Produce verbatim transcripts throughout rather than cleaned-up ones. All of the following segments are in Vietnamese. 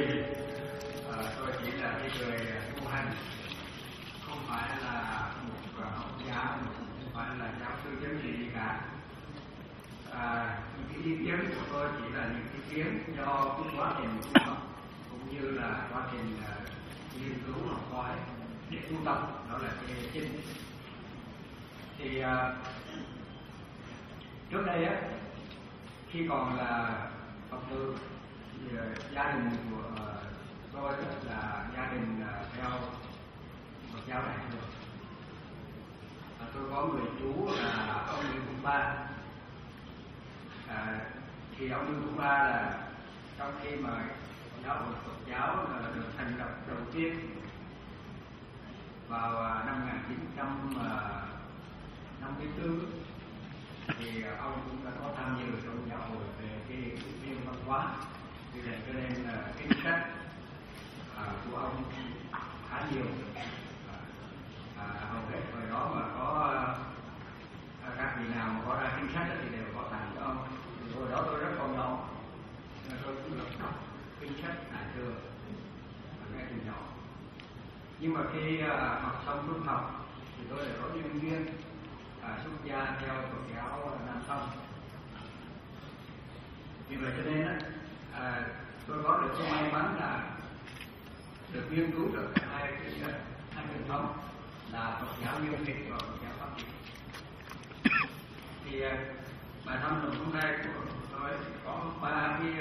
vì à, tôi chỉ là cái người tu hành, không phải là một học giả, không phải là giáo sư chính trị gì cả. À, những cái ý kiến của tôi chỉ là những ý kiến do cái quá trình tu tập cũng như là quá trình uh, nghiên cứu học hỏi để tu tập, đó là cái chính. Thì uh, trước đây á, khi còn là Phật tử, thì uh, gia đình của uh, tôi là gia đình uh, theo Phật giáo Đại thừa. À, tôi có người chú là ông Lưu Phụng Ba. À, thì ông Lưu Phụng Ba là trong khi mà giáo hội Phật giáo là được thành lập đầu tiên vào uh, năm một nghìn chín trăm năm mươi tư, thì uh, ông cũng đã có tham dự trong giáo hội về cái viên văn hóa. Vì vậy cho nên là uh, kinh sách uh, của ông khá nhiều. À, hầu hết hồi đó mà có à, các vị nào mà có ra kinh sách thì đều có tặng cho ông. Thì hồi đó tôi rất còn nhỏ, nên tôi cũng được đọc kinh sách Đại thừa ngay từ nhỏ. Nhưng mà khi à, học xong trung học thì tôi lại có nhân viên à, xuất gia theo Phật giáo Nam Tông. Vì vậy cho nên à, tôi có được cái may mắn là được nghiên cứu được hai cái hai truyền thống là Phật giáo Nguyên Thủy và Phật giáo Pháp Thủy. Thì bài tham luận hôm nay của tôi có ba cái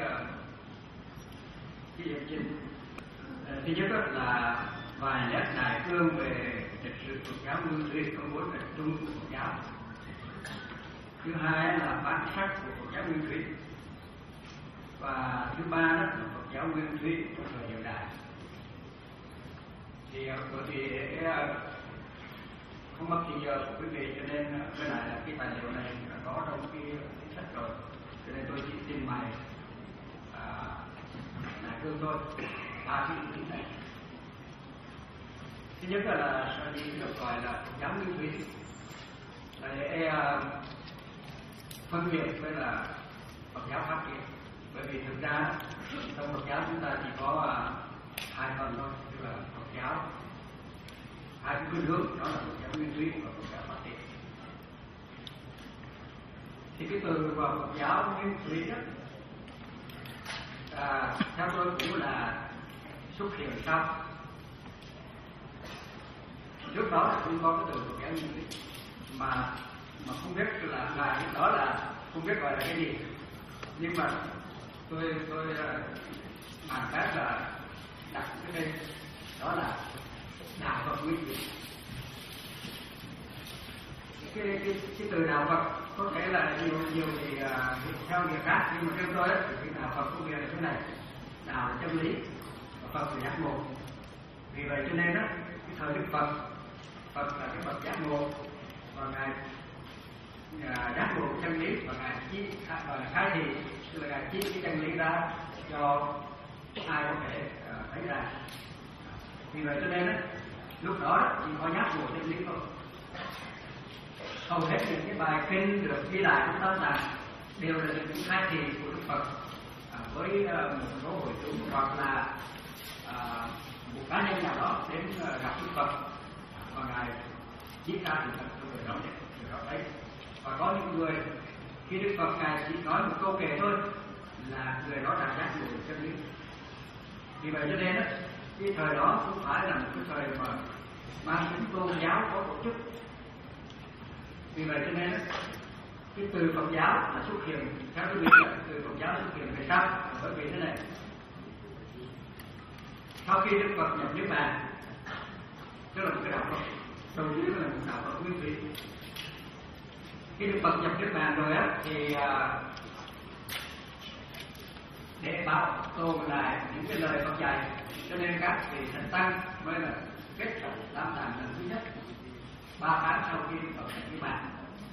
cái điểm chính. Thứ nhất là vài nét đại cương về lịch sử Phật giáo Nguyên Thủy có mối đặc trưng của Phật giáo. Thứ hai là bản sắc của Phật giáo Nguyên Thủy. Và thứ ba đó là Phật giáo Nguyên Thủy trong thời hiện đại. Thì bởi vì không mất thời giờ của quý vị, cho nên cái này là cái tài liệu này có trong cái, cái sách rồi, cho nên tôi chỉ trình bày à, đại cương thôi ba cái ý này. Thứ nhất là, là sở dĩ được gọi là Phật giáo Nguyên Thủy là để uh, phân biệt với là Phật giáo Pháp Thủy. Bởi vì thực ra trong Phật giáo chúng ta chỉ có uh, hai phần thôi, tức là Phật giáo hai cái khuynh hướng, đó là Phật giáo Nguyên Thủy và Phật giáo Pháp Thủy. Thì cái từ vào Phật giáo Nguyên Thủy đó, à, theo tôi cũng là xuất hiện sau. Trước đó là không có cái từ Phật giáo Nguyên Thủy, mà mà không biết là là đó là không biết gọi là cái gì. Nhưng mà tôi tôi bàn bác là đặt cái đây, đó là đạo Phật Nguyên Thủy. Cái, cái, cái từ đạo Phật có thể là nhiều nhiều thì uh, theo nghĩa khác, nhưng mà theo tôi thì cái đạo Phật có nghĩa là thế này: đạo là chân lý, và Phật là giác ngộ. Vì vậy cho nên đó, cái thời Đức Phật, Phật là cái Phật giác ngộ, và ngài uh, giác ngộ chân lý, và ngài chỉ và khai thị, tức là ngài chỉ cái chân lý ra cho ai có thể uh, thấy ra. Vì vậy cho nên đó, lúc đó chỉ có giác ngộ chân lý thôi. Hầu hết những cái bài kinh được ghi lại trong Tam Tạng đều là những khai thị của Đức Phật à, với uh, một số hội chúng, hoặc là uh, một cá nhân nào đó đến uh, gặp Đức Phật và ngài viết ra sự thật cho người đó để người đó thấy. Và có những người khi Đức Phật ngài chỉ nói một câu kệ thôi là người đó đã giác ngộ được chân lý. Vì vậy cho nên đó, cái thời đó không phải là một cái thời mà mang tính tôn giáo có tổ chức. Vì vậy cho nên cái từ Phật giáo là xuất hiện, theo tôi biết là từ Phật giáo xuất hiện về sau. Bởi vì thế này, sau khi Đức Phật nhập Niết Bàn, tức là một cái đạo Phật đầu tiên là một đạo Phật Nguyên Thủy. Khi Đức Phật nhập Niết Bàn rồi á, thì để bảo tồn lại những cái lời Phật dạy, cho nên các vị thánh tăng mới là kết hợp Tam Tạng lần thứ nhất ba tháng sau khi Đức Phật nhập Niết Bàn.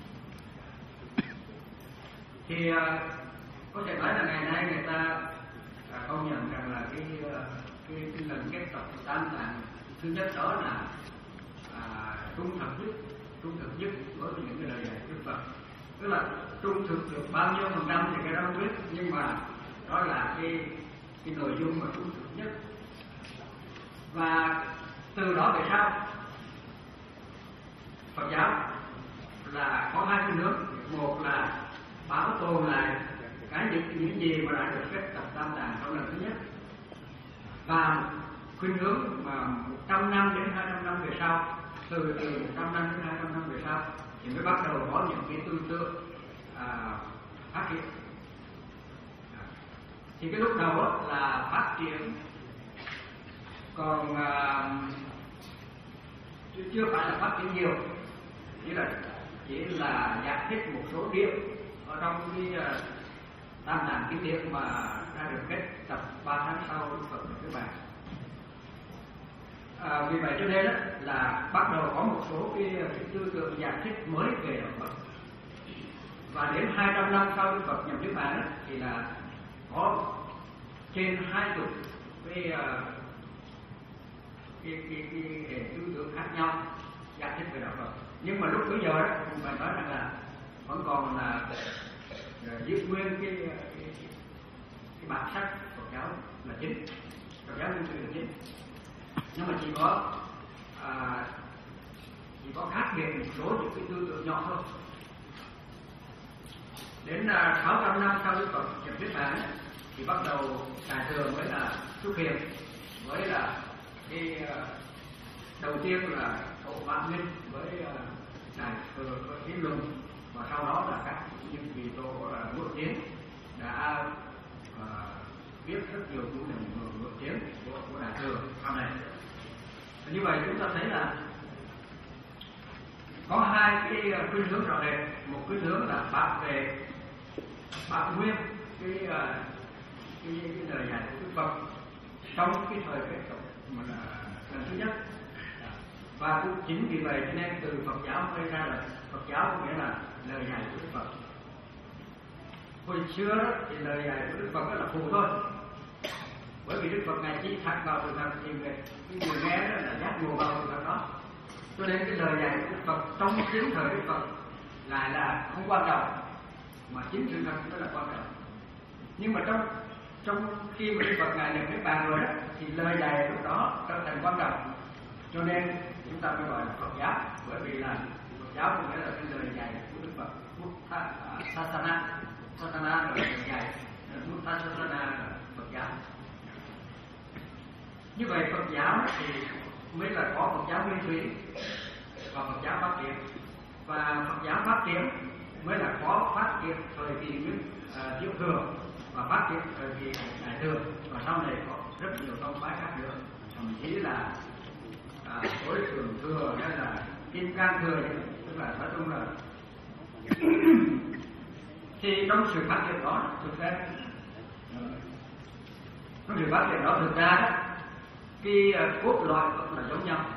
Thì uh, có thể nói là ngày nay người ta uh, công nhận rằng là cái, uh, cái, cái lần kết tập Tam Tạng thứ nhất đó là uh, trung thực nhất, trung thực nhất với những cái lời dạy của Đức Phật. Tức là trung thực được bao nhiêu phần trăm thì cái đó không biết, nhưng mà đó là cái cái nội dung mà trung thực nhất. Và từ đó về sau Phật giáo là có hai khuynh hướng. Một là bảo tồn lại cái những, những gì mà đã được kết tập tam tạng trong lần thứ nhất, và khuynh hướng mà một trăm năm đến hai trăm năm về sau, từ từ một trăm năm đến hai trăm năm về sau thì mới bắt đầu có những cái tư tưởng à, phát hiện. Thì cái lúc đầu là phát triển, còn à, chưa phải là phát triển nhiều, chỉ là chỉ là giải thích một số điểm ở trong cái uh, tam tạng kinh điển mà đã được kết tập ba tháng sau Đức Phật các bạn. À, vì vậy cho nên đó, là bắt đầu có một số cái, cái tư tưởng giải thích mới về đạo Phật. Và đến hai trăm năm sau Đức Phật nhập niết bàn thì là có trên hai chục cái, uh, cái, cái, cái, cái tư tưởng khác nhau giải thích về đạo Phật. Nhưng mà lúc bây giờ đó cũng phải nói rằng là vẫn còn là giữ nguyên cái, cái, cái, cái bản sắc Phật giáo là chính, Phật giáo nguyên thủy là chính, nhưng mà chỉ có à, chỉ có khác biệt một số những cái tư tưởng nhỏ thôi. Đến à, sáu trăm năm sau Đức Phật nhập niết bàn thì bắt đầu Đại Thừa mới là xuất hiện, với là cái uh, đầu tiên là Tổ Vạn Minh với uh, Đại Thừa với Hiến Luận, và sau đó là các những vị tổ uh, nổi tiếng đã uh, viết rất nhiều chủ đề nổi tiếng của, của Đại Thừa sau này. Như vậy chúng ta thấy là có hai cái khuynh hướng rõ rệt. Một khuynh hướng là bảo vệ bảo nguyên cái, uh, cái, cái lời dạy của Đức Phật trong cái thời kết tập mà là lần thứ nhất. Và cũng chính vì vậy cho nên từ Phật giáo gây ra là Phật giáo có nghĩa là lời dạy của Đức Phật. Hồi xưa đó, thì lời dạy của Đức Phật đó là phụ thôi, bởi vì Đức Phật ngài chỉ thẳng vào sự thật thì người, cái người nghe đó là giác ngộ vào sự thật đó, cho nên cái lời dạy của Đức Phật trong chính thời Đức Phật lại là không quan trọng, mà chính sự thật đó là quan trọng. Nhưng mà trong trong khi mà Đức Phật ngài nhập niết bàn rồi đó thì lời dạy lúc đó trở thành quan trọng, cho nên chúng ta mới gọi là Phật giáo, bởi vì là Phật giáo có nghĩa là cái lời dạy của Đức Phật. Sasana, Sasana là lời dạy, Sasana là Phật giáo. Như vậy Phật giáo thì mới là có Phật giáo nguyên thủy và Phật giáo phát triển, và Phật giáo phát triển mới là có phát triển thời kỳ nguyên uh, diệu thừa và phát triển thời kỳ Đại Thừa, và sau này có rất nhiều tông phái khác nữa, thậm chí là tối à, thượng thừa hay là kim cang thừa, tức là nói chung là thì trong sự phát triển đó thực ra trong sự phát triển đó thực ra đó cái cốt lõi vẫn là giống nhau,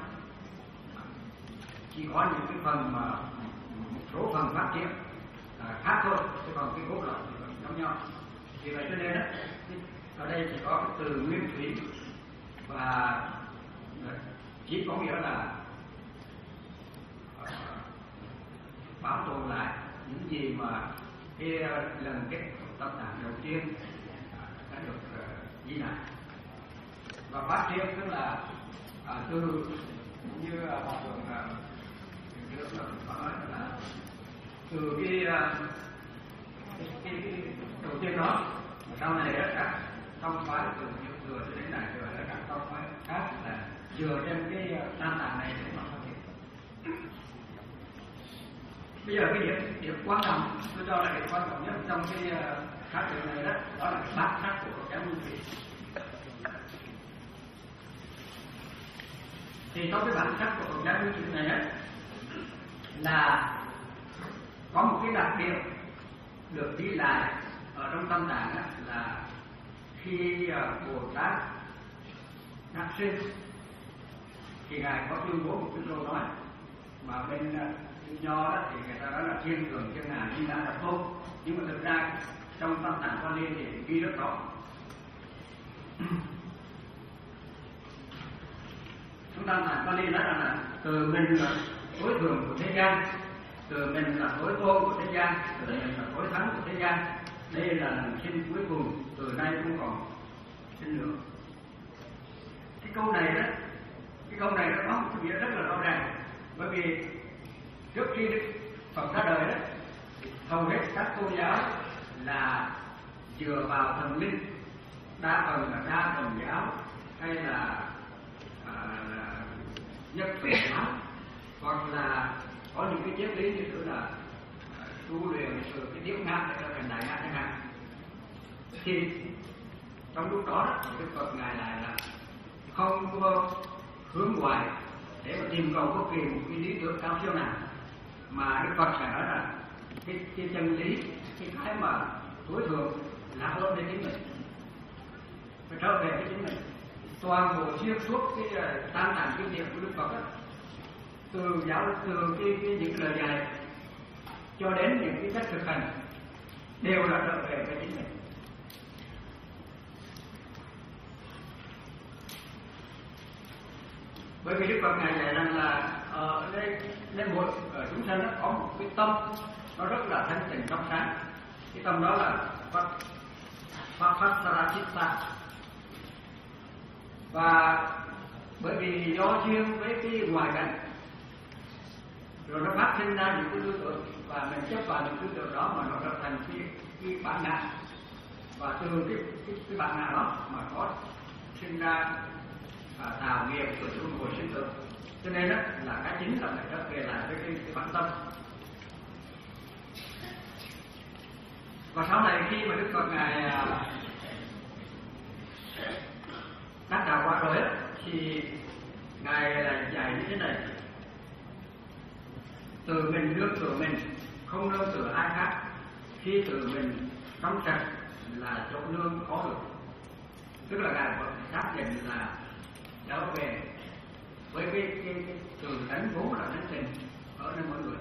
chỉ có những cái phần mà một số phần phát triển à, khác thôi, chứ còn cái cốt lõi thì vẫn giống nhau. Vì vậy cho nên đó, ở đây chỉ có cái từ nguyên thủy, và chỉ có nghĩa là uh, bảo tồn lại những gì mà cái uh, lần kết tâm tạng đầu tiên uh, đã được uh, ghi lại, và phát triển tức là uh, từ như uh, họ thường uh, nói là từ cái, uh, cái, cái, cái đầu tiên đó, mà sau này đó các tông phái từ nhiều thừa cho đến Đại Thừa là các tông phái khác là dựa trên cái tam tạng này để mà phát triển. Bây giờ cái điểm điểm quan trọng, tôi cho là điểm quan trọng nhất trong cái phát triển này đó, đó là cái bản sắc của Phật giáo nguyên thủy. Thì trong cái bản sắc của Phật giáo nguyên thủy này đó, là có một cái đặc điểm được ghi lại ở trong tam tạng đó, là khi Bồ Tát đắc sinh thì ngài có tuyên bố một cái câu nói mà bên uh, nho đó thì người ta nói là thiên thường chân ngài như đã đập tôn, nhưng mà thực ra trong tam tạng Pali thì ghi rất rõ. Trong tam tạng Pali nói rằng là từ mình là tối thường của thế gian, từ mình là tối tôn của thế gian, từ mình là tối thắng của thế gian, đây là lần sinh cuối cùng, từ nay không còn sinh lượng. Cái câu này đó, cái câu này nó có một nghĩa rất là rõ ràng, bởi vì trước khi Đức Phật ra đời đó, hầu hết các tôn giáo là dựa vào thần linh, đa phần là đa thần giáo hay là, à, là nhất Phật giáo, hoặc là có những cái triết lý như kiểu là à, tu luyện từ cái điếu ngã để trở thành đại ngã chẳng hạn. Thì trong lúc đó, đó Đức Phật ngài lại là không có hướng ngoại để mà tìm cầu bất kỳ một cái lý tưởng cao siêu nào, mà Đức Phật phải nói là cái, cái chân lý, cái cái mà tối thượng là ơn đến chính mình, phải trở về với chính mình. Toàn bộ xuyên suốt cái uh, tam tạng kinh điển của Đức Phật đó, từ giáo từ cái, cái những lời dạy cho đến những cái cách thực hành đều là trở về với chính mình. Bởi vì Đức Phật ngài dạy rằng là ở đây nên mỗi ở chúng sanh nó có một cái tâm nó rất là thanh tịnh trong sáng, cái tâm đó là Phật Phật Phật Sarachitta. Và bởi vì do duyên với cái ngoại cảnh rồi nó phát sinh ra những cái tư tưởng, và mình chấp vào những tư tưởng đó mà nó trở thành cái, cái bản ngã, và từ cái, cái, cái bản ngã đó mà có sinh ra và tạo nghiệp của luân hồi sinh tử. Cho nên đó là cái chính là phải trở về lại với cái, cái bản tâm. Và sau này khi mà Đức Phật ngài đắc đạo quả rồi ấy, thì ngài là dạy như thế này: tự mình nương tựa mình, không nương tựa ai khác. Khi tự mình trong sạch là chỗ nương có được. Tức là ngài vẫn xác định là trở về với cái, cái, cái từ tánh vốn là tánh tình ở nơi mỗi người.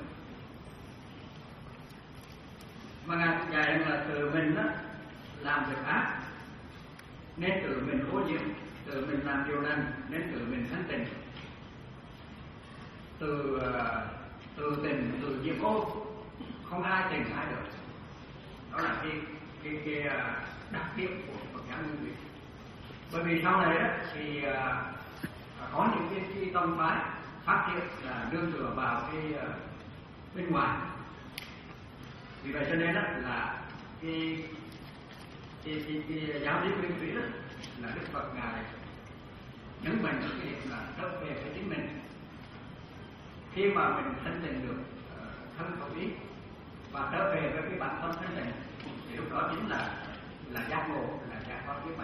Mà ngài dạy là từ mình đó làm việc ác nên tự mình ô nhiễm, tự mình làm điều lành nên tự mình thanh tịnh. Từ từ tình từ diệt ô, không ai tình ai được. Đó là cái cái cái đặc điểm của Phật giáo Nguyên Thủy. Bởi vì sau này đó thì có những cái, cái tông phái phát hiện là nương tựa vào cái uh, bên ngoài. Vì vậy cho nên đó là cái cái, cái, cái giáo lý Nguyên Thủy đó là Đức Phật ngài nhấn mạnh cái điểm là trở về với chính mình. Khi mà mình thanh tịnh được uh, thân khẩu ý và trở về với cái bản tâm thanh tịnh, thì lúc đó chính là là giác ngộ, là giác pháp niết bàn.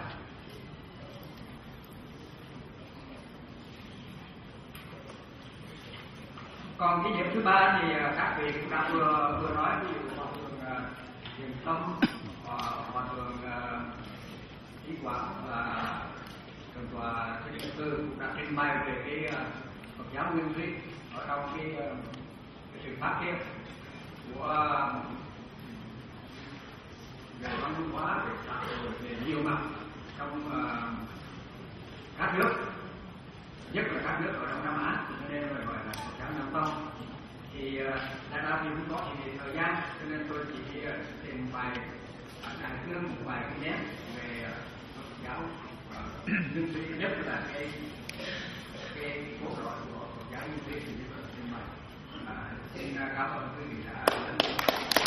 Còn cái điểm thứ ba thì các vị cũng đã vừa vừa nói, ví dụ hòa thượng Thiền Tâm, hòa thượng Trí Quảng và thượng tọa Thích Minh Tư cũng đã trình bày về cái Phật giáo Nguyên Thủy ở trong cái, cái sự phát triển của về văn hóa, về xã hội, về nhiều mặt trong uh, các nước, nhất là các nước ở Đông Nam Á, cho nên phải gọi là Phật giáo Nam Tông. Thì đại đa thì không có thì thời gian, cho nên tôi chỉ tìm vài đại cương một vài cái nét về Phật giáo Nguyên Thủy, nhất là cái cái cốt lõi của Phật giáo Nguyên Thủy thì như vậy trình bày. Xin cảm ơn quý vị đã lắng nghe.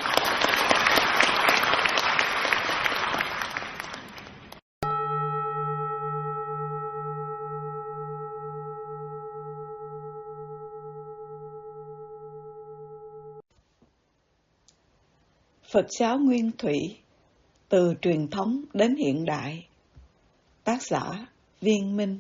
Phật giáo Nguyên Thủy, từ truyền thống đến hiện đại. Tác giả Viên Minh.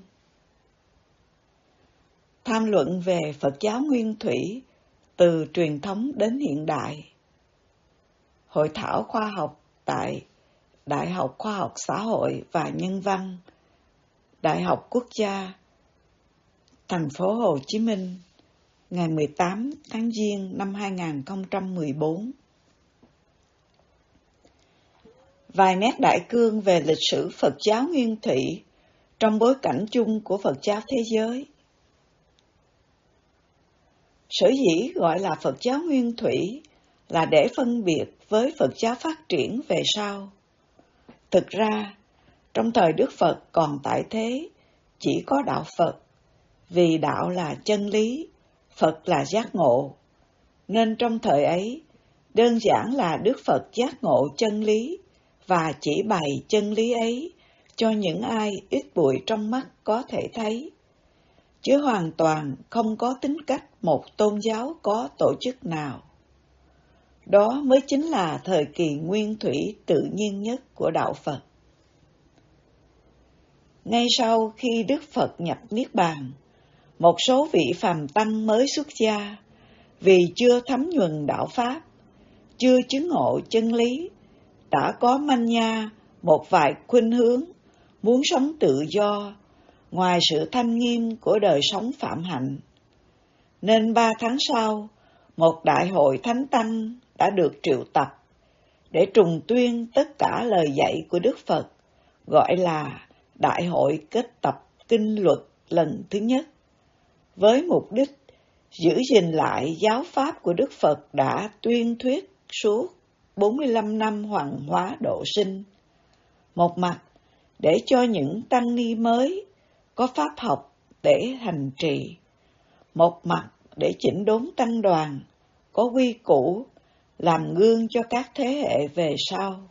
Tham luận về Phật giáo Nguyên Thủy, từ truyền thống đến hiện đại. Hội thảo khoa học tại Đại học Khoa học Xã hội và Nhân văn, Đại học Quốc gia, thành phố Hồ Chí Minh, ngày mười tám tháng Giêng năm hai nghìn không trăm mười bốn. Vài nét đại cương về lịch sử Phật giáo Nguyên Thủy trong bối cảnh chung của Phật giáo thế giới. Sở dĩ gọi là Phật giáo Nguyên Thủy là để phân biệt với Phật giáo phát triển về sau. Thực ra, trong thời Đức Phật còn tại thế, chỉ có đạo Phật, vì đạo là chân lý, Phật là giác ngộ. Nên trong thời ấy, đơn giản là Đức Phật giác ngộ chân lý và chỉ bày chân lý ấy cho những ai ít bụi trong mắt có thể thấy, chứ hoàn toàn không có tính cách một tôn giáo có tổ chức nào. Đó mới chính là thời kỳ nguyên thủy tự nhiên nhất của đạo Phật. Ngay sau khi Đức Phật nhập Niết Bàn, một số vị phàm tăng mới xuất gia, vì chưa thấm nhuần đạo Pháp, chưa chứng ngộ chân lý, đã có manh nha một vài khuynh hướng muốn sống tự do, ngoài sự thanh nghiêm của đời sống phạm hạnh. Nên ba tháng sau, một đại hội thánh tăng đã được triệu tập để trùng tuyên tất cả lời dạy của Đức Phật, gọi là Đại hội kết tập kinh luật lần thứ nhất, với mục đích giữ gìn lại giáo pháp của Đức Phật đã tuyên thuyết suốt bốn mươi lăm năm hoàng hóa độ sinh. Một mặt để cho những tăng ni mới có pháp học để hành trì, một mặt để chỉnh đốn tăng đoàn có quy củ, làm gương cho các thế hệ về sau.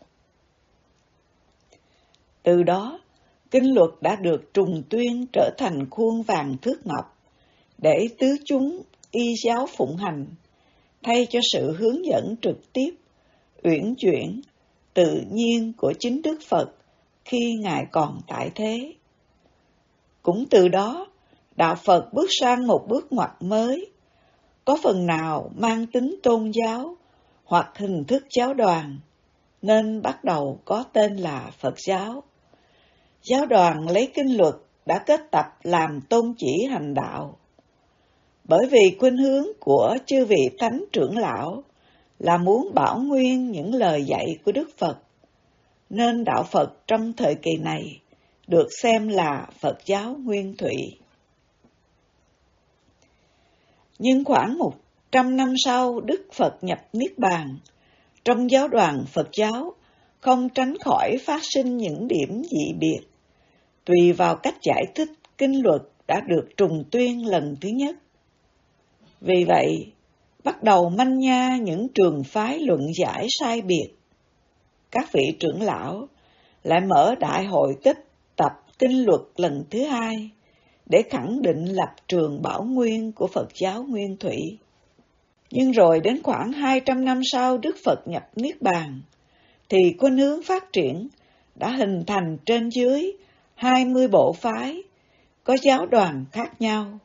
Từ đó, kinh luật đã được trùng tuyên trở thành khuôn vàng thước ngọc để tứ chúng y giáo phụng hành, thay cho sự hướng dẫn trực tiếp, uyển chuyển, tự nhiên của chính Đức Phật khi Ngài còn tại thế. Cũng từ đó, đạo Phật bước sang một bước ngoặt mới, có phần nào mang tính tôn giáo hoặc hình thức giáo đoàn, nên bắt đầu có tên là Phật giáo. Giáo đoàn lấy kinh luật đã kết tập làm tôn chỉ hành đạo. Bởi vì khuynh hướng của chư vị thánh trưởng lão là muốn bảo nguyên những lời dạy của Đức Phật, nên đạo Phật trong thời kỳ này được xem là Phật giáo nguyên thủy. Nhưng khoảng một trăm năm sau Đức Phật nhập Niết Bàn, trong giáo đoàn Phật giáo không tránh khỏi phát sinh những điểm dị biệt, tùy vào cách giải thích kinh luật đã được trùng tuyên lần thứ nhất. Vì vậy, bắt đầu manh nha những trường phái luận giải sai biệt. Các vị trưởng lão lại mở đại hội kết tập kinh luật lần thứ hai để khẳng định lập trường bảo nguyên của Phật giáo nguyên thủy. Nhưng rồi đến khoảng hai trăm năm sau Đức Phật nhập Niết Bàn, thì khuynh hướng phát triển đã hình thành trên dưới hai mươi bộ phái, có giáo đoàn khác nhau.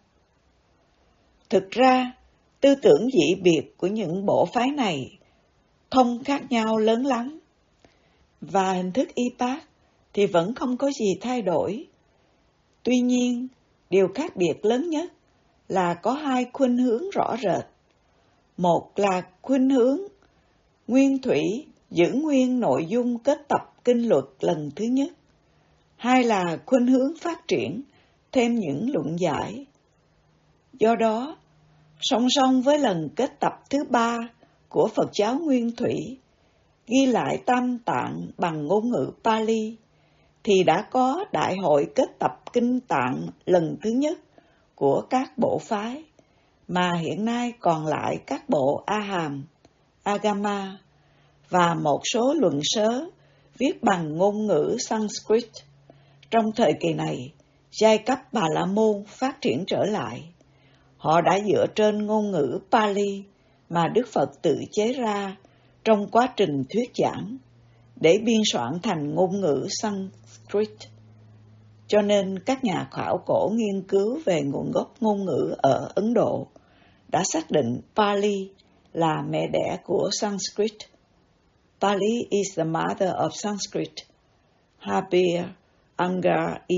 Thực ra, tư tưởng dị biệt của những bộ phái này không khác nhau lớn lắm, và hình thức y bát thì vẫn không có gì thay đổi. Tuy nhiên, điều khác biệt lớn nhất là có hai khuynh hướng rõ rệt. Một là khuynh hướng nguyên thủy giữ nguyên nội dung kết tập kinh luật lần thứ nhất. Hai là khuynh hướng phát triển thêm những luận giải. Do đó, song song với lần kết tập thứ ba của Phật giáo nguyên thủy, ghi lại Tam Tạng bằng ngôn ngữ Pali, thì đã có đại hội kết tập kinh Tạng lần thứ nhất của các bộ phái, mà hiện nay còn lại các bộ A Hàm, Agama và một số luận sớ viết bằng ngôn ngữ Sanskrit. Trong thời kỳ này, giai cấp Bà La Môn phát triển trở lại. Họ đã dựa trên ngôn ngữ Pali mà Đức Phật tự chế ra trong quá trình thuyết giảng để biên soạn thành ngôn ngữ Sanskrit. Cho nên các nhà khảo cổ nghiên cứu về nguồn gốc ngôn ngữ ở Ấn Độ đã xác định Pali là mẹ đẻ của Sanskrit. Pali is the mother of Sanskrit. Habir Angar E.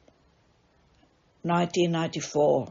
nineteen ninety-four.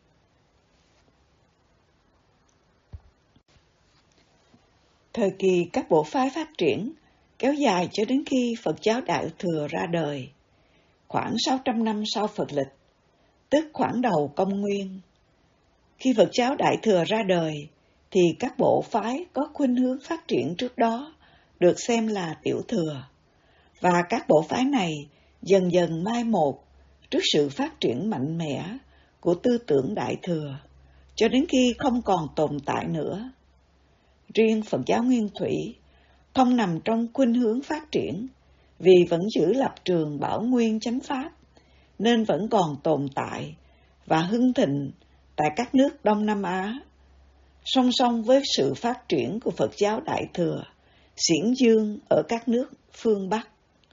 Thời kỳ các bộ phái phát triển kéo dài cho đến khi Phật giáo Đại Thừa ra đời, khoảng sáu trăm năm sau Phật lịch, tức khoảng đầu Công nguyên. Khi Phật giáo Đại Thừa ra đời, thì các bộ phái có khuynh hướng phát triển trước đó được xem là tiểu thừa, và các bộ phái này dần dần mai một trước sự phát triển mạnh mẽ của tư tưởng Đại Thừa, cho đến khi không còn tồn tại nữa. Riêng Phật giáo Nguyên Thủy không nằm trong khuynh hướng phát triển, vì vẫn giữ lập trường bảo nguyên chánh pháp, nên vẫn còn tồn tại và hưng thịnh tại các nước Đông Nam Á, song song với sự phát triển của Phật giáo Đại Thừa, xiển dương ở các nước phương Bắc.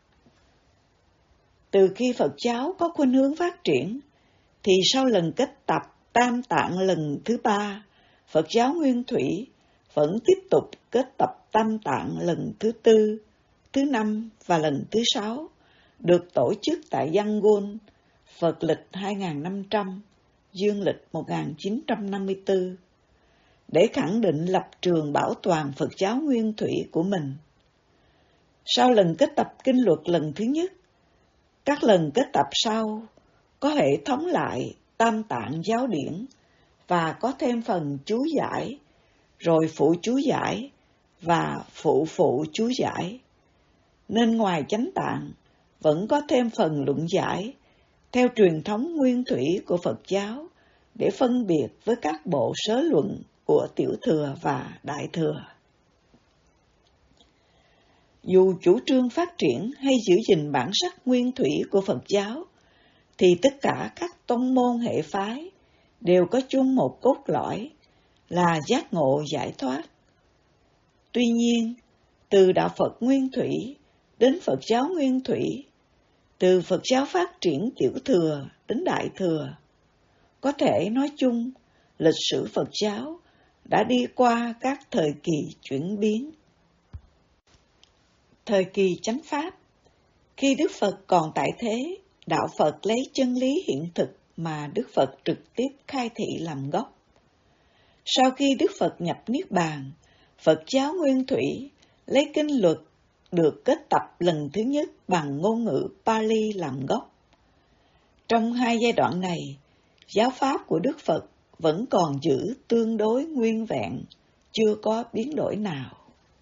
Từ khi Phật giáo có khuynh hướng phát triển, thì sau lần kết tập Tam Tạng lần thứ ba, Phật giáo Nguyên Thủy vẫn tiếp tục kết tập Tam Tạng lần thứ tư, thứ năm và lần thứ sáu, được tổ chức tại Yangon, Phật lịch hai nghìn năm trăm, Dương lịch một nghìn chín trăm năm mươi tư, để khẳng định lập trường bảo toàn Phật giáo Nguyên Thủy của mình. Sau lần kết tập kinh luật lần thứ nhất, các lần kết tập sau có hệ thống lại Tam Tạng giáo điển và có thêm phần chú giải, rồi phụ chú giải và phụ phụ chú giải. Nên ngoài chánh tạng vẫn có thêm phần luận giải theo truyền thống nguyên thủy của Phật giáo để phân biệt với các bộ sớ luận của Tiểu Thừa và Đại Thừa. Dù chủ trương phát triển hay giữ gìn bản sắc nguyên thủy của Phật giáo, thì tất cả các tông môn hệ phái đều có chung một cốt lõi là giác ngộ giải thoát. Tuy nhiên, từ đạo Phật Nguyên Thủy đến Phật giáo Nguyên Thủy, từ Phật giáo phát triển Tiểu Thừa đến Đại Thừa, có thể nói chung lịch sử Phật giáo đã đi qua các thời kỳ chuyển biến. Thời kỳ chánh pháp, khi Đức Phật còn tại thế, đạo Phật lấy chân lý hiện thực mà Đức Phật trực tiếp khai thị làm gốc. Sau khi Đức Phật nhập Niết Bàn, Phật giáo Nguyên Thủy lấy kinh luật được kết tập lần thứ nhất bằng ngôn ngữ Pali làm gốc. Trong hai giai đoạn này, giáo pháp của Đức Phật vẫn còn giữ tương đối nguyên vẹn, chưa có biến đổi nào.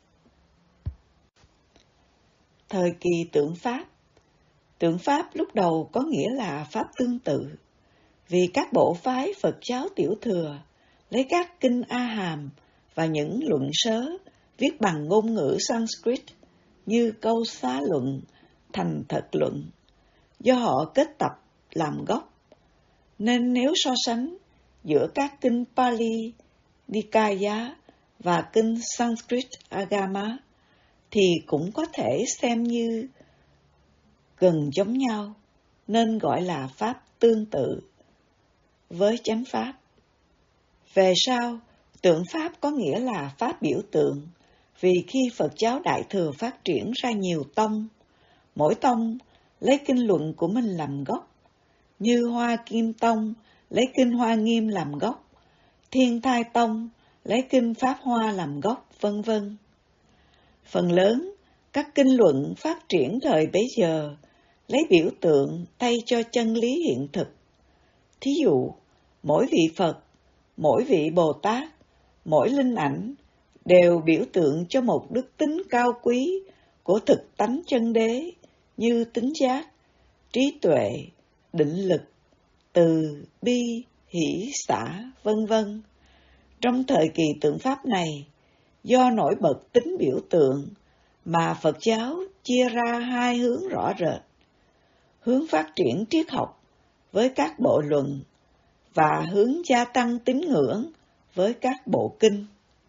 Thời kỳ tượng Pháp. Tượng Pháp lúc đầu có nghĩa là Pháp tương tự, vì các bộ phái Phật giáo Tiểu Thừa lấy các kinh A Hàm và những luận sớ viết bằng ngôn ngữ Sanskrit như Câu Xá Luận, Thành Thật Luận, do họ kết tập làm gốc. Nên nếu so sánh giữa các kinh Pali, Nikaya và kinh Sanskrit Agama, thì cũng có thể xem như gần giống nhau, nên gọi là Pháp tương tự với chánh Pháp. Về sau, tượng Pháp có nghĩa là Pháp biểu tượng, vì khi Phật giáo Đại Thừa phát triển ra nhiều tông, mỗi tông lấy kinh luận của mình làm gốc, như Hoa Kim Tông lấy kinh Hoa Nghiêm làm gốc, Thiên Thai Tông lấy kinh Pháp Hoa làm gốc, vân vân. Phần lớn, các kinh luận phát triển thời bấy giờ lấy biểu tượng thay cho chân lý hiện thực. Thí dụ, mỗi vị Phật, mỗi vị Bồ Tát, mỗi linh ảnh đều biểu tượng cho một đức tính cao quý của thực tánh chân đế như tính giác, trí tuệ, định lực, từ, bi, hỷ, xả, vân vân. Trong thời kỳ tượng Pháp này, do nổi bật tính biểu tượng mà Phật giáo chia ra hai hướng rõ rệt: hướng phát triển triết học với các bộ luận và hướng gia tăng tín ngưỡng với các bộ kinh.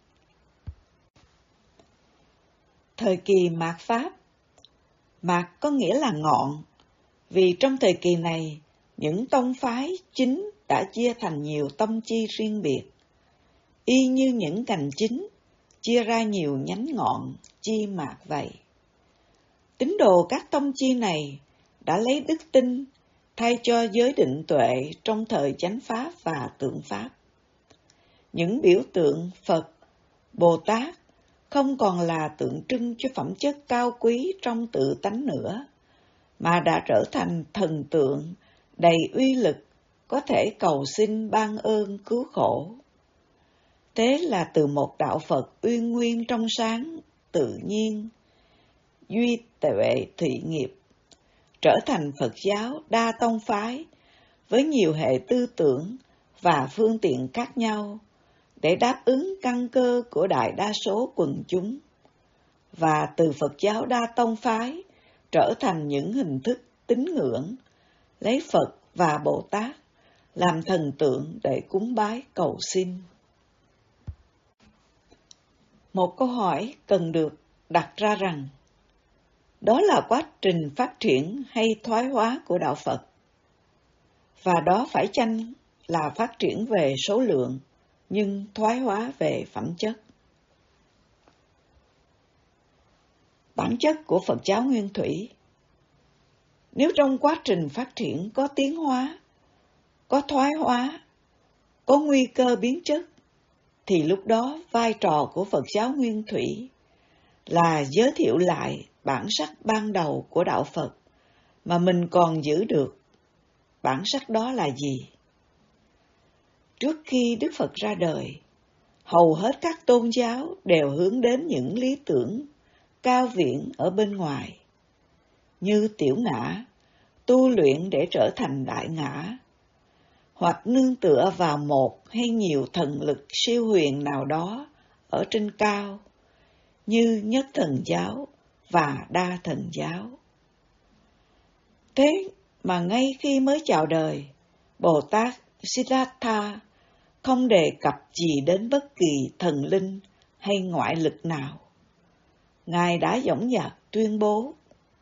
Thời kỳ mạt Pháp. Mạt có nghĩa là ngọn, vì trong thời kỳ này, những tông phái chính đã chia thành nhiều tông chi riêng biệt, y như những cành chính chia ra nhiều nhánh ngọn, chi mạt vậy. Tín đồ các tông chi này đã lấy đức tin thay cho giới định tuệ trong thời chánh Pháp và tượng Pháp. Những biểu tượng Phật, Bồ Tát không còn là tượng trưng cho phẩm chất cao quý trong tự tánh nữa, mà đã trở thành thần tượng đầy uy lực, có thể cầu xin ban ơn cứu khổ. Thế là từ một đạo Phật uy nguyên trong sáng, tự nhiên, duy tuệ thụy nghiệp, trở thành Phật giáo đa tông phái với nhiều hệ tư tưởng và phương tiện khác nhau để đáp ứng căn cơ của đại đa số quần chúng, và từ Phật giáo đa tông phái trở thành những hình thức tín ngưỡng, lấy Phật và Bồ Tát làm thần tượng để cúng bái cầu xin. Một câu hỏi cần được đặt ra rằng, đó là quá trình phát triển hay thoái hóa của đạo Phật, và đó phải chăng là phát triển về số lượng nhưng thoái hóa về phẩm chất? Bản chất của Phật giáo Nguyên Thủy, nếu trong quá trình phát triển có tiến hóa, có thoái hóa, có nguy cơ biến chất, thì lúc đó vai trò của Phật giáo Nguyên Thủy là giới thiệu lại bản sắc ban đầu của đạo Phật mà mình còn giữ được. Bản sắc đó là gì? Trước khi Đức Phật ra đời, hầu hết các tôn giáo đều hướng đến những lý tưởng cao viễn ở bên ngoài, như tiểu ngã, tu luyện để trở thành đại ngã, hoặc nương tựa vào một hay nhiều thần lực siêu huyền nào đó ở trên cao, như nhất thần giáo và đa thần giáo. Thế mà ngay khi mới chào đời, Bồ Tát Siddhartha không đề cập gì đến bất kỳ thần linh hay ngoại lực nào. Ngài đã dõng dạc tuyên bố: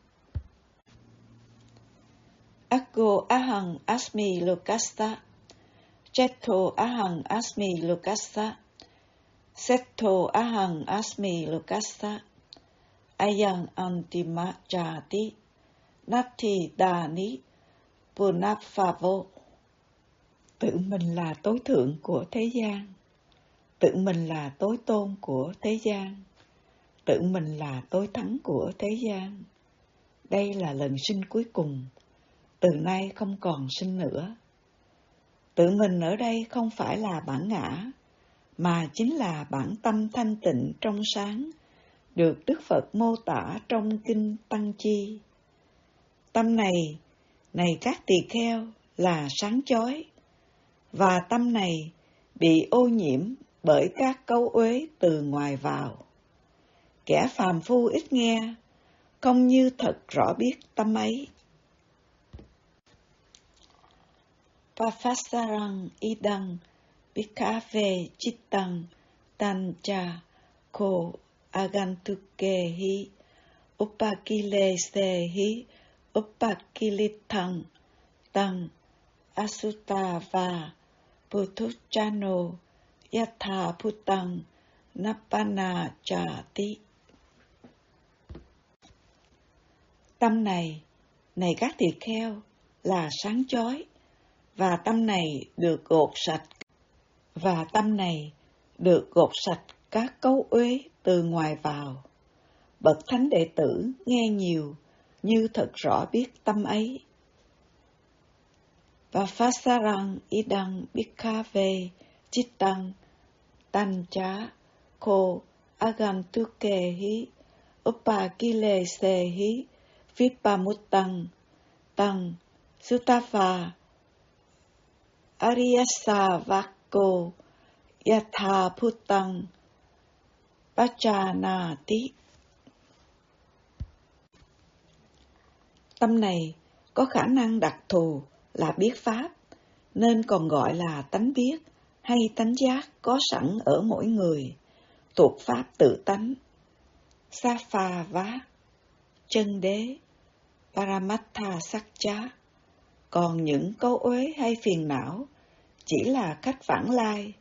Akko ahang asmi lokassa, Chetto ahang asmi lokassa, Setto ahang asmi lokassa, Ayang antima jati, Nati dani, Punapavo. Tự mình là tối thượng của thế gian, tự mình là tối tôn của thế gian, tự mình là tối thắng của thế gian. Đây là lần sinh cuối cùng, từ nay không còn sinh nữa. Tự mình ở đây không phải là bản ngã, mà chính là bản tâm thanh tịnh trong sáng, được Đức Phật mô tả trong Kinh Tăng Chi. Tâm này, này các tỳ kheo, là sáng chói, và tâm này bị ô nhiễm bởi các cấu uế từ ngoài vào. Kẻ phàm phu ít nghe, không như thật rõ biết tâm ấy. Papasarang idang bhikkhave chittang tancha ko agantukehi upakilesehi upakilithang tang asutava putuchano yatha putang napana chati. Tâm này, này các tỳ kheo, là sáng chói, và tâm này được gột sạch, và tâm này được gột sạch các cấu uế từ ngoài vào. Bậc thánh đệ tử nghe nhiều, như thật rõ biết tâm ấy. Vafasarang idang bhikkhave chittang tancha ko agantukehi upakilesehi vippamuttang tang sutava ariyasavakko yatha puttang pachanati. Tâm này có khả năng đặc thù là biết pháp, nên còn gọi là tánh biết hay tánh giác có sẵn ở mỗi người, thuộc pháp tự tánh. Sa-pha vá, chân đế, Paramattha sắc chá. Còn những cấu uế hay phiền não chỉ là khách vãng lai,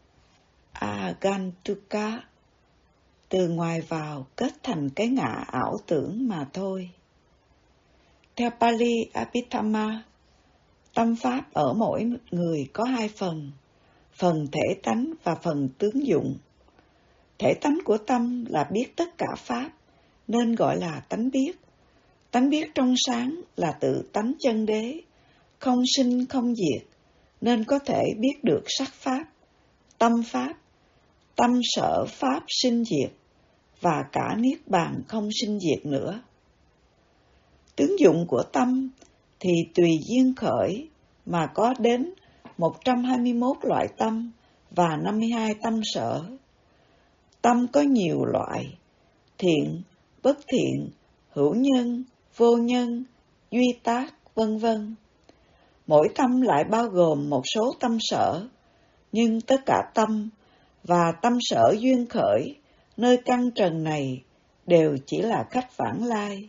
Agantuka, từ ngoài vào kết thành cái ngã ảo tưởng mà thôi. Theo Pali Abhidhamma, tâm pháp ở mỗi người có hai phần, phần thể tánh và phần tướng dụng. Thể tánh của tâm là biết tất cả pháp, nên gọi là tánh biết. Tánh biết trong sáng là tự tánh chân đế, không sinh không diệt, nên có thể biết được sắc pháp, tâm pháp, tâm sở pháp sinh diệt, và cả niết bàn không sinh diệt nữa. Tướng dụng của tâm thì tùy duyên khởi mà có đến một trăm hai mươi mốt loại tâm và năm mươi hai tâm sở. Tâm có nhiều loại: thiện, bất thiện, hữu nhân, vô nhân, duy tác, vân vân. Mỗi tâm lại bao gồm một số tâm sở, nhưng tất cả tâm và tâm sở duyên khởi nơi căn trần này đều chỉ là khách vãng lai,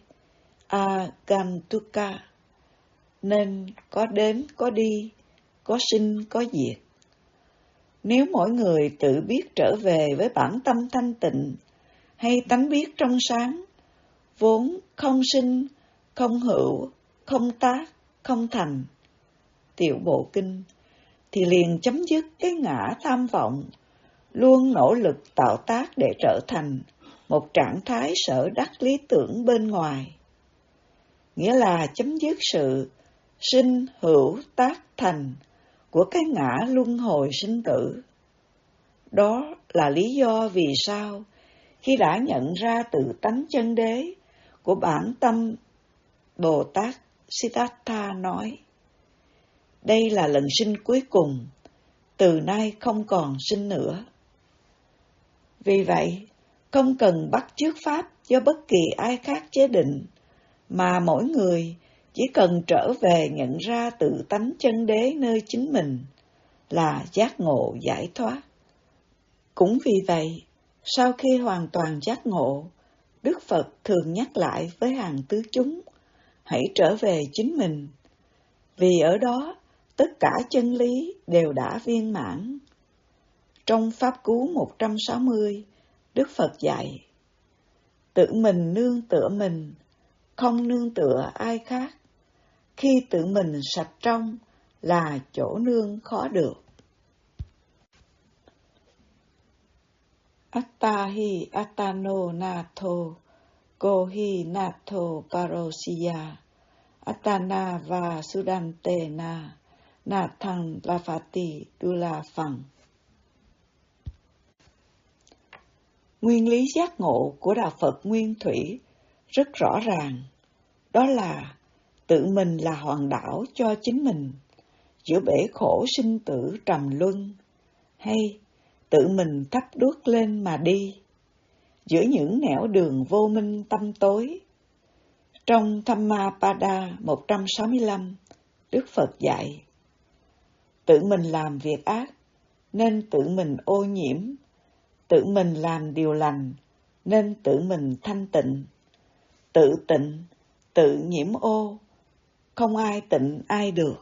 agantuka, nên có đến có đi, có sinh có diệt. Nếu mỗi người tự biết trở về với bản tâm thanh tịnh hay tánh biết trong sáng, vốn không sinh, không hữu, không tác, không thành, tiểu bộ kinh, thì liền chấm dứt cái ngã tham vọng, luôn nỗ lực tạo tác để trở thành một trạng thái sở đắc lý tưởng bên ngoài. Nghĩa là chấm dứt sự sinh hữu tác thành của cái ngã luân hồi sinh tử. Đó là lý do vì sao khi đã nhận ra tự tánh chân đế của bản tâm, Bồ Tát Siddhartha nói: đây là lần sinh cuối cùng, từ nay không còn sinh nữa. Vì vậy, không cần bắt chước pháp do bất kỳ ai khác chế định, mà mỗi người chỉ cần trở về nhận ra tự tánh chân đế nơi chính mình là giác ngộ giải thoát. Cũng vì vậy, sau khi hoàn toàn giác ngộ, Đức Phật thường nhắc lại với hàng tứ chúng: hãy trở về chính mình, vì ở đó tất cả chân lý đều đã viên mãn. Trong Pháp Cú một trăm sáu mươi, Đức Phật dạy: tự mình nương tựa mình, không nương tựa ai khác. Khi tự mình sạch trong là chỗ nương khó được. Attahi attano natho, kohi natho parosiya, attana va sudante na, nathang lafati dula phẳng. Nguyên lý giác ngộ của Đạo Phật Nguyên Thủy rất rõ ràng, đó là tự mình là hòn đảo cho chính mình giữa bể khổ sinh tử trầm luân, hay tự mình thắp đuốc lên mà đi giữa những nẻo đường vô minh tăm tối. Trong Dhammapada một trăm sáu mươi lăm, Đức Phật dạy: tự mình làm việc ác nên tự mình ô nhiễm, tự mình làm điều lành nên tự mình thanh tịnh. Tự tịnh, tự nhiễm ô, không ai tịnh ai được.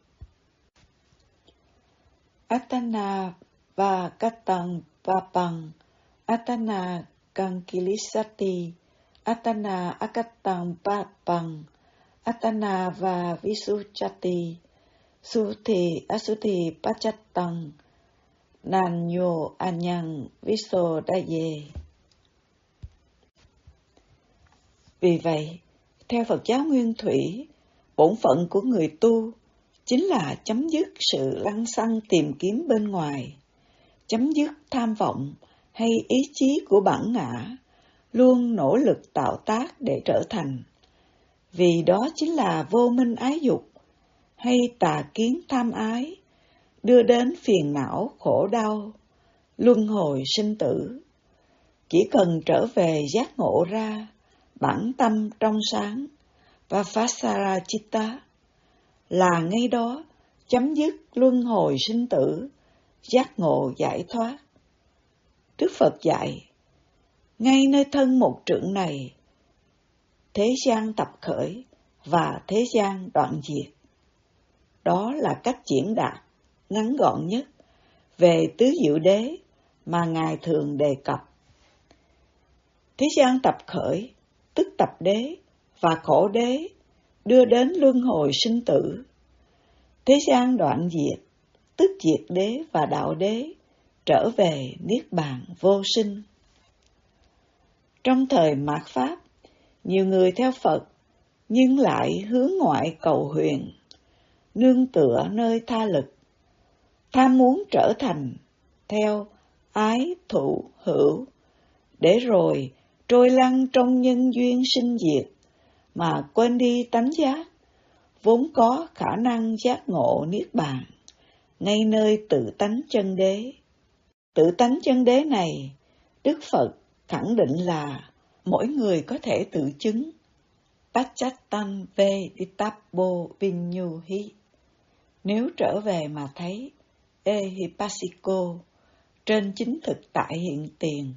Atana va katang papang, atana kankilisati, atana akatang papang, atana va visuchati, suthi asuthi pachatang, nanyo anyang visodaye. Vì vậy, theo Phật giáo Nguyên Thủy, bổn phận của người tu chính là chấm dứt sự lăng xăng tìm kiếm bên ngoài, chấm dứt tham vọng hay ý chí của bản ngã, luôn nỗ lực tạo tác để trở thành. Vì đó chính là vô minh ái dục hay tà kiến tham ái, đưa đến phiền não khổ đau, luân hồi sinh tử. Chỉ cần trở về giác ngộ ra bản tâm trong sáng và Vasarachitta là ngay đó chấm dứt luân hồi sinh tử, giác ngộ giải thoát. Đức Phật dạy: ngay nơi thân một trượng này, thế gian tập khởi và thế gian đoạn diệt. Đó là cách diễn đạt ngắn gọn nhất về tứ diệu đế mà Ngài thường đề cập. Thế gian tập khởi, tức tập đế và khổ đế, đưa đến luân hồi sinh tử. Thế gian đoạn diệt, tức diệt đế và đạo đế, trở về niết bàn vô sinh. Trong thời mạt Pháp, nhiều người theo Phật nhưng lại hướng ngoại cầu huyền, nương tựa nơi tha lực, tham muốn trở thành theo ái thụ hữu, để rồi trôi lăn trong nhân duyên sinh diệt mà quên đi tánh giác, vốn có khả năng giác ngộ niết bàn, ngay nơi tự tánh chân đế. Tự tánh chân đế này, Đức Phật khẳng định là mỗi người có thể tự chứng. Pachatan veditappo vinyuhi. Nếu trở về mà thấy ehipasiko trên chính thực tại hiện tiền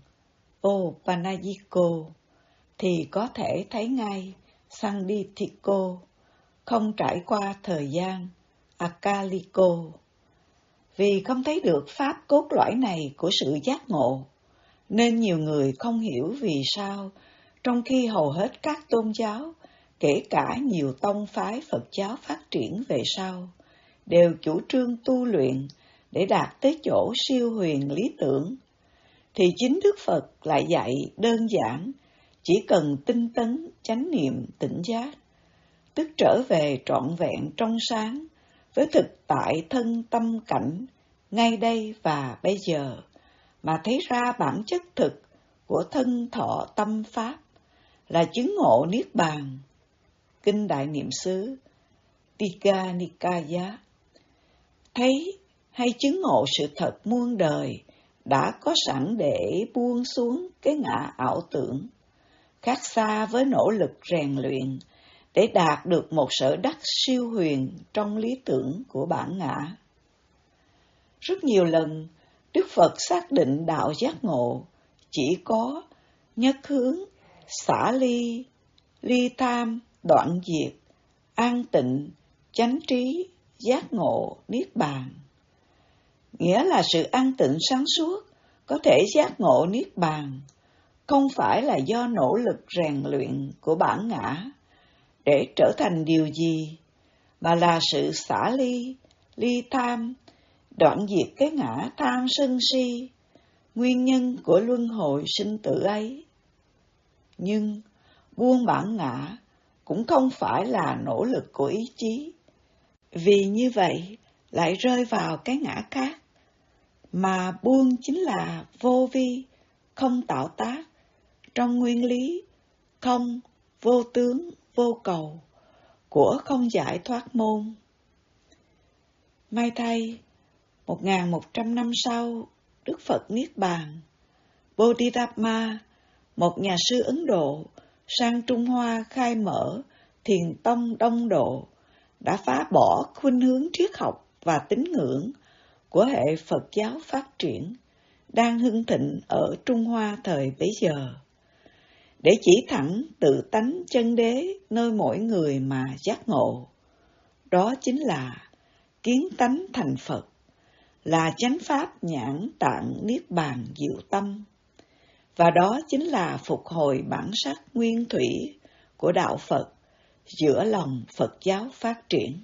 opanayiko, thì có thể thấy ngay sandithiko, không trải qua thời gian akaliko. Vì không thấy được pháp cốt lõi này của sự giác ngộ, nên nhiều người không hiểu vì sao, trong khi hầu hết các tôn giáo, kể cả nhiều tông phái Phật giáo phát triển về sau, đều chủ trương tu luyện để đạt tới chỗ siêu huyền lý tưởng, thì chính Đức Phật lại dạy đơn giản, chỉ cần tinh tấn chánh niệm tỉnh giác, tức trở về trọn vẹn trong sáng với thực tại thân tâm cảnh ngay đây và bây giờ, mà thấy ra bản chất thực của thân thọ tâm pháp là chứng ngộ niết bàn. Kinh Đại Niệm xứ Tika Nikaya thấy hay chứng ngộ sự thật muôn đời đã có sẵn để buông xuống cái ngã ảo tưởng, khác xa với nỗ lực rèn luyện để đạt được một sở đắc siêu huyền trong lý tưởng của bản ngã. Rất nhiều lần, Đức Phật xác định đạo giác ngộ chỉ có nhất hướng, xả ly, ly tham, đoạn diệt, an tịnh, chánh trí, giác ngộ, niết bàn. Nghĩa là sự an tịnh sáng suốt có thể giác ngộ niết bàn, không phải là do nỗ lực rèn luyện của bản ngã để trở thành điều gì, mà là sự xả ly, ly tham, đoạn diệt cái ngã tham sân si, nguyên nhân của luân hồi sinh tử ấy. Nhưng buông bản ngã cũng không phải là nỗ lực của ý chí, vì như vậy lại rơi vào cái ngã khác, mà buông chính là vô vi, không tạo tác, trong nguyên lý không, vô tướng, vô cầu của không giải thoát môn. May thay, một nghìn một trăm năm sau, Đức Phật Niết Bàn, Bodhidharma, một nhà sư Ấn Độ, sang Trung Hoa khai mở Thiền Tông Đông Độ, đã phá bỏ khuynh hướng triết học và tín ngưỡng của hệ Phật giáo phát triển, đang hưng thịnh ở Trung Hoa thời bấy giờ, để chỉ thẳng tự tánh chân đế nơi mỗi người mà giác ngộ. Đó chính là kiến tánh thành Phật, là chánh pháp nhãn tạng niết bàn diệu tâm. Và đó chính là phục hồi bản sắc nguyên thủy của đạo Phật giữa lòng Phật giáo phát triển.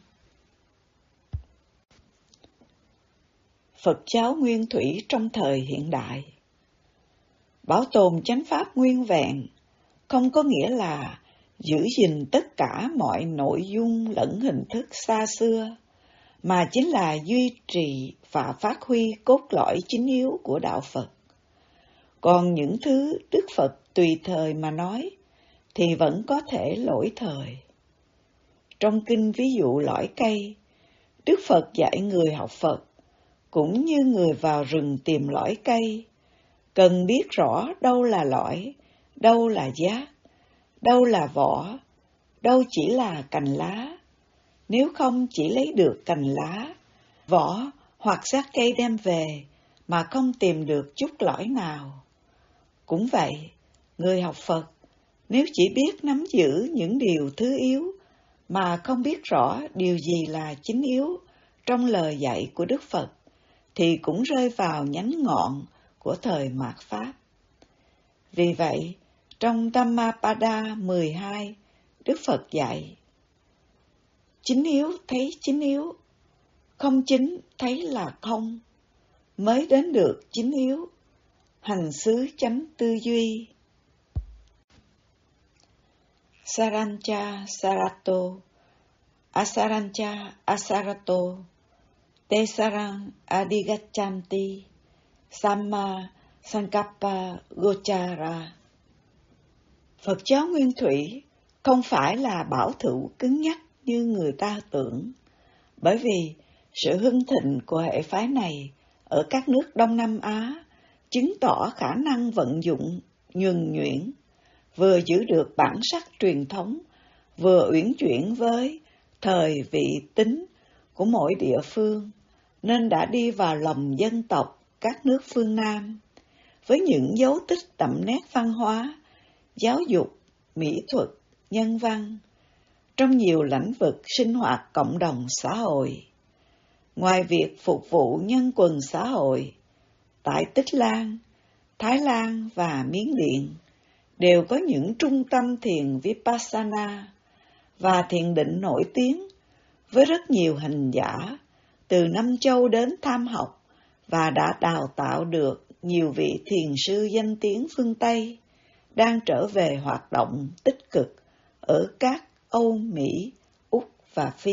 Phật giáo nguyên thủy trong thời hiện đại. Bảo tồn chánh pháp nguyên vẹn không có nghĩa là giữ gìn tất cả mọi nội dung lẫn hình thức xa xưa, mà chính là duy trì và phát huy cốt lõi chính yếu của đạo Phật. Còn những thứ Đức Phật tùy thời mà nói thì vẫn có thể lỗi thời. Trong kinh ví dụ lõi cây, Đức Phật dạy người học Phật cũng như người vào rừng tìm lõi cây, cần biết rõ đâu là lõi, đâu là giác, đâu là vỏ, đâu chỉ là cành lá. Nếu không chỉ lấy được cành lá, vỏ hoặc xác cây đem về mà không tìm được chút lõi nào. Cũng vậy, người học Phật nếu chỉ biết nắm giữ những điều thứ yếu mà không biết rõ điều gì là chính yếu trong lời dạy của Đức Phật, thì cũng rơi vào nhánh ngọn của thời mạt Pháp. Vì vậy, trong Dhammapada mười hai, Đức Phật dạy: chính yếu thấy chính yếu, không chính thấy là không, mới đến được chính yếu, hành xứ chánh tư duy. Sarancha Sarato, Asarancha Asarato, Tesarang Adigachanti, Samma Sankappa Gochara. Phật giáo nguyên thủy không phải là bảo thủ cứng nhắc như người ta tưởng, bởi vì sự hưng thịnh của hệ phái này ở các nước Đông Nam Á chứng tỏ khả năng vận dụng nhuần nhuyễn, vừa giữ được bản sắc truyền thống, vừa uyển chuyển với thời vị tính của mỗi địa phương, nên đã đi vào lòng dân tộc các nước phương Nam, với những dấu tích đậm nét văn hóa, giáo dục, mỹ thuật, nhân văn, trong nhiều lĩnh vực sinh hoạt cộng đồng xã hội. Ngoài việc phục vụ nhân quần xã hội, tại Tích Lan, Thái Lan và Miến Điện đều có những trung tâm thiền Vipassana và thiền định nổi tiếng với rất nhiều hành giả từ năm châu đến tham học và đã đào tạo được nhiều vị thiền sư danh tiếng phương Tây đang trở về hoạt động tích cực ở các Âu, Mỹ, Úc và Phi.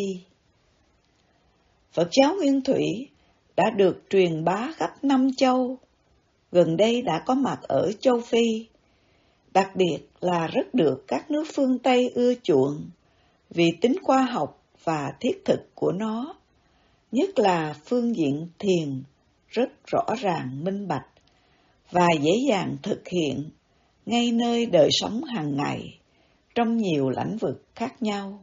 Phật giáo Nguyên Thủy đã được truyền bá khắp năm châu, gần đây đã có mặt ở châu Phi, đặc biệt là rất được các nước phương Tây ưa chuộng vì tính khoa học và thiết thực của nó, nhất là phương diện thiền rất rõ ràng minh bạch và dễ dàng thực hiện ngay nơi đời sống hàng ngày trong nhiều lĩnh vực khác nhau.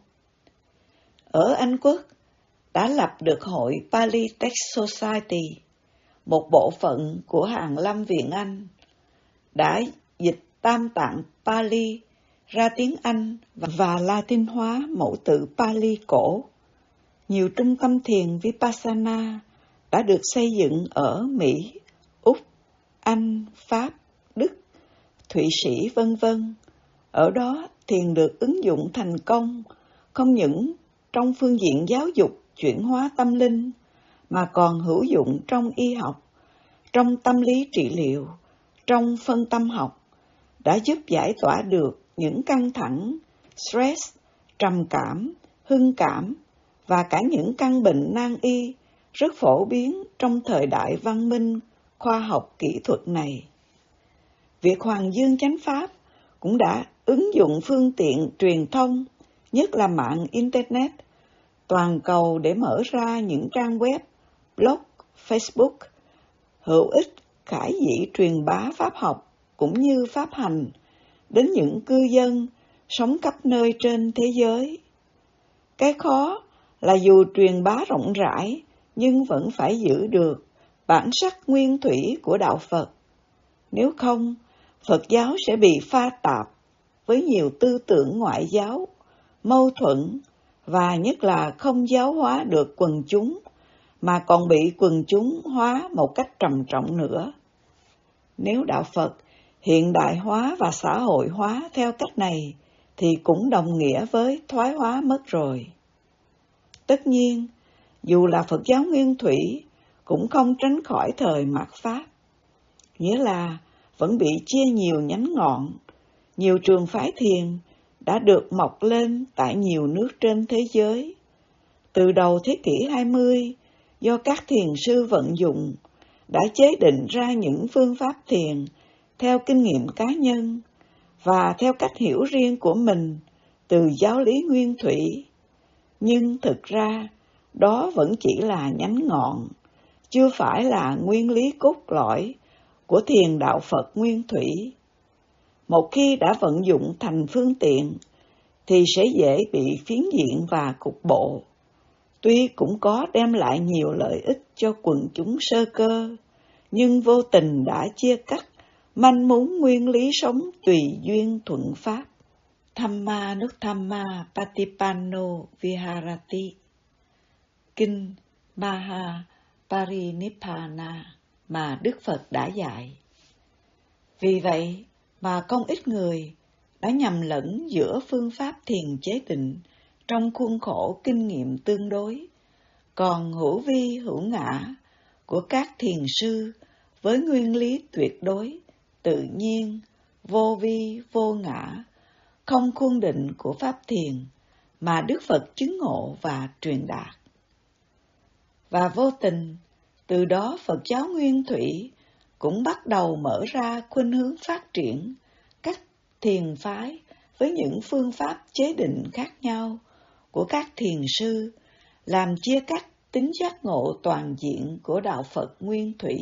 Ở Anh Quốc đã lập được hội Pali Text Society, một bộ phận của Hàn Lâm Viện Anh, đã dịch tam tạng Pali ra tiếng Anh và Latin hóa mẫu tự Pali cổ. Nhiều trung tâm thiền Vipassana đã được xây dựng ở Mỹ, Úc, Anh, Pháp, Đức, Thụy Sĩ vân vân. Ở đó thiền được ứng dụng thành công không những trong phương diện giáo dục chuyển hóa tâm linh mà còn hữu dụng trong y học, trong tâm lý trị liệu, trong phân tâm học, đã giúp giải tỏa được những căng thẳng, stress, trầm cảm, hưng cảm và cả những căn bệnh nan y rất phổ biến trong thời đại văn minh khoa học kỹ thuật này. Việc Hoàng Dương Chánh Pháp cũng đã ứng dụng phương tiện truyền thông, nhất là mạng Internet, toàn cầu để mở ra những trang web, blog, Facebook, hữu ích khải dĩ truyền bá pháp học cũng như pháp hành đến những cư dân sống khắp nơi trên thế giới. Cái khó là dù truyền bá rộng rãi nhưng vẫn phải giữ được bản sắc nguyên thủy của đạo Phật. Nếu không, Phật giáo sẽ bị pha tạp với nhiều tư tưởng ngoại giáo, mâu thuẫn và nhất là không giáo hóa được quần chúng, mà còn bị quần chúng hóa một cách trầm trọng nữa. Nếu đạo Phật hiện đại hóa và xã hội hóa theo cách này thì cũng đồng nghĩa với thoái hóa mất rồi. Tất nhiên, dù là Phật giáo Nguyên Thủy cũng không tránh khỏi thời mạt Pháp, nghĩa là vẫn bị chia nhiều nhánh ngọn, nhiều trường phái thiền đã được mọc lên tại nhiều nước trên thế giới. Từ đầu thế kỷ hai mươi, do các thiền sư vận dụng, đã chế định ra những phương pháp thiền theo kinh nghiệm cá nhân và theo cách hiểu riêng của mình từ giáo lý Nguyên Thủy. Nhưng thực ra, đó vẫn chỉ là nhánh ngọn, chưa phải là nguyên lý cốt lõi của thiền đạo Phật Nguyên Thủy. Một khi đã vận dụng thành phương tiện, thì sẽ dễ bị phiến diện và cục bộ. Tuy cũng có đem lại nhiều lợi ích cho quần chúng sơ cơ, nhưng vô tình đã chia cắt, manh mún nguyên lý sống tùy duyên thuận pháp. Dhamma Nuttama Patipanno Viharati, Kinh Maha Parinibbana mà Đức Phật đã dạy. Vì vậy mà không ít người đã nhầm lẫn giữa phương pháp thiền chế định trong khuôn khổ kinh nghiệm tương đối, còn hữu vi hữu ngã của các thiền sư với nguyên lý tuyệt đối, tự nhiên, vô vi vô ngã, không khuôn định của pháp thiền mà Đức Phật chứng ngộ và truyền đạt. Và vô tình, từ đó Phật giáo Nguyên Thủy cũng bắt đầu mở ra khuynh hướng phát triển các thiền phái với những phương pháp chế định khác nhau của các thiền sư, làm chia cắt tính giác ngộ toàn diện của đạo Phật nguyên thủy.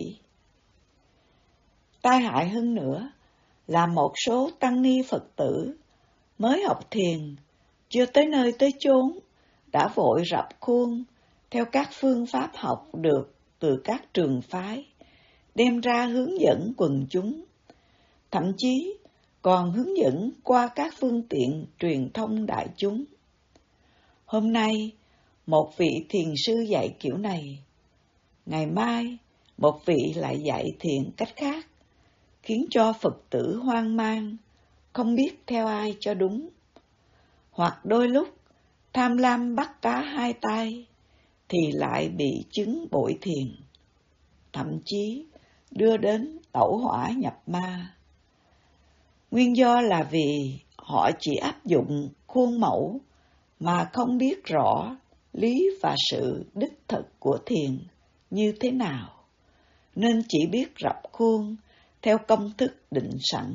Tai hại hơn nữa là một số tăng ni Phật tử mới học thiền, chưa tới nơi tới chốn, đã vội rập khuôn theo các phương pháp học được từ các trường phái, đem ra hướng dẫn quần chúng, thậm chí còn hướng dẫn qua các phương tiện truyền thông đại chúng. Hôm nay, một vị thiền sư dạy kiểu này, ngày mai một vị lại dạy thiền cách khác, khiến cho Phật tử hoang mang, không biết theo ai cho đúng. Hoặc đôi lúc tham lam bắt cá hai tay, thì lại bị chứng bội thiền, thậm chí đưa đến tẩu hỏa nhập ma. Nguyên do là vì họ chỉ áp dụng khuôn mẫu mà không biết rõ lý và sự đích thực của thiền như thế nào, nên chỉ biết rập khuôn theo công thức định sẵn.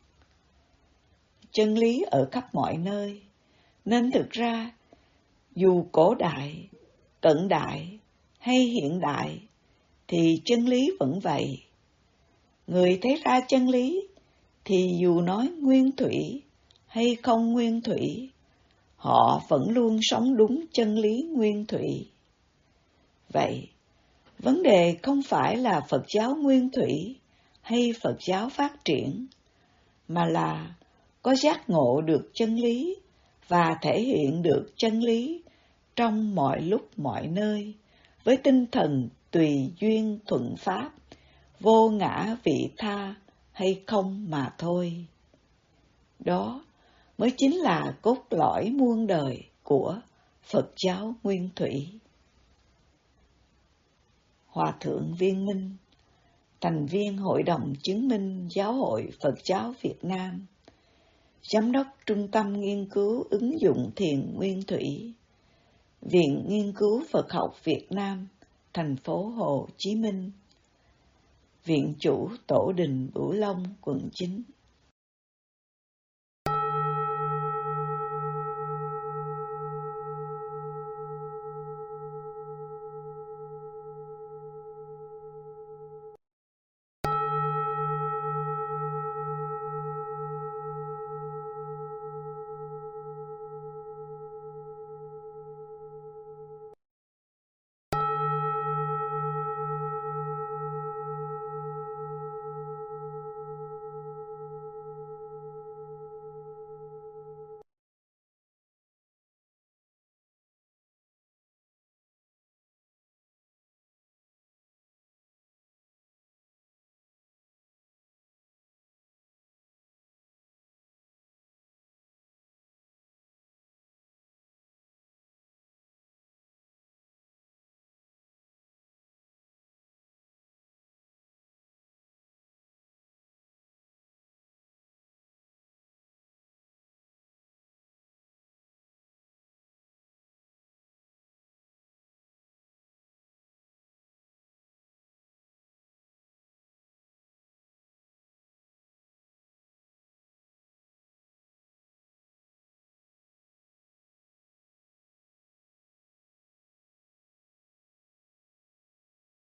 Chân lý ở khắp mọi nơi, nên thực ra dù cổ đại, cận đại hay hiện đại thì chân lý vẫn vậy. Người thấy ra chân lý thì dù nói nguyên thủy hay không nguyên thủy, họ vẫn luôn sống đúng chân lý nguyên thủy. Vậy, vấn đề không phải là Phật giáo nguyên thủy hay Phật giáo phát triển, mà là có giác ngộ được chân lý và thể hiện được chân lý trong mọi lúc mọi nơi, với tinh thần tùy duyên thuận pháp, vô ngã vị tha hay không mà thôi. Đó mới chính là cốt lõi muôn đời của Phật giáo nguyên thủy. Hòa thượng Viên Minh, thành viên Hội đồng Chứng minh Giáo hội Phật giáo Việt Nam, Giám đốc Trung tâm Nghiên cứu ứng dụng thiền nguyên thủy, Viện Nghiên cứu Phật học Việt Nam, thành phố Hồ Chí Minh, Viện chủ Tổ đình Bửu Long, quận chín.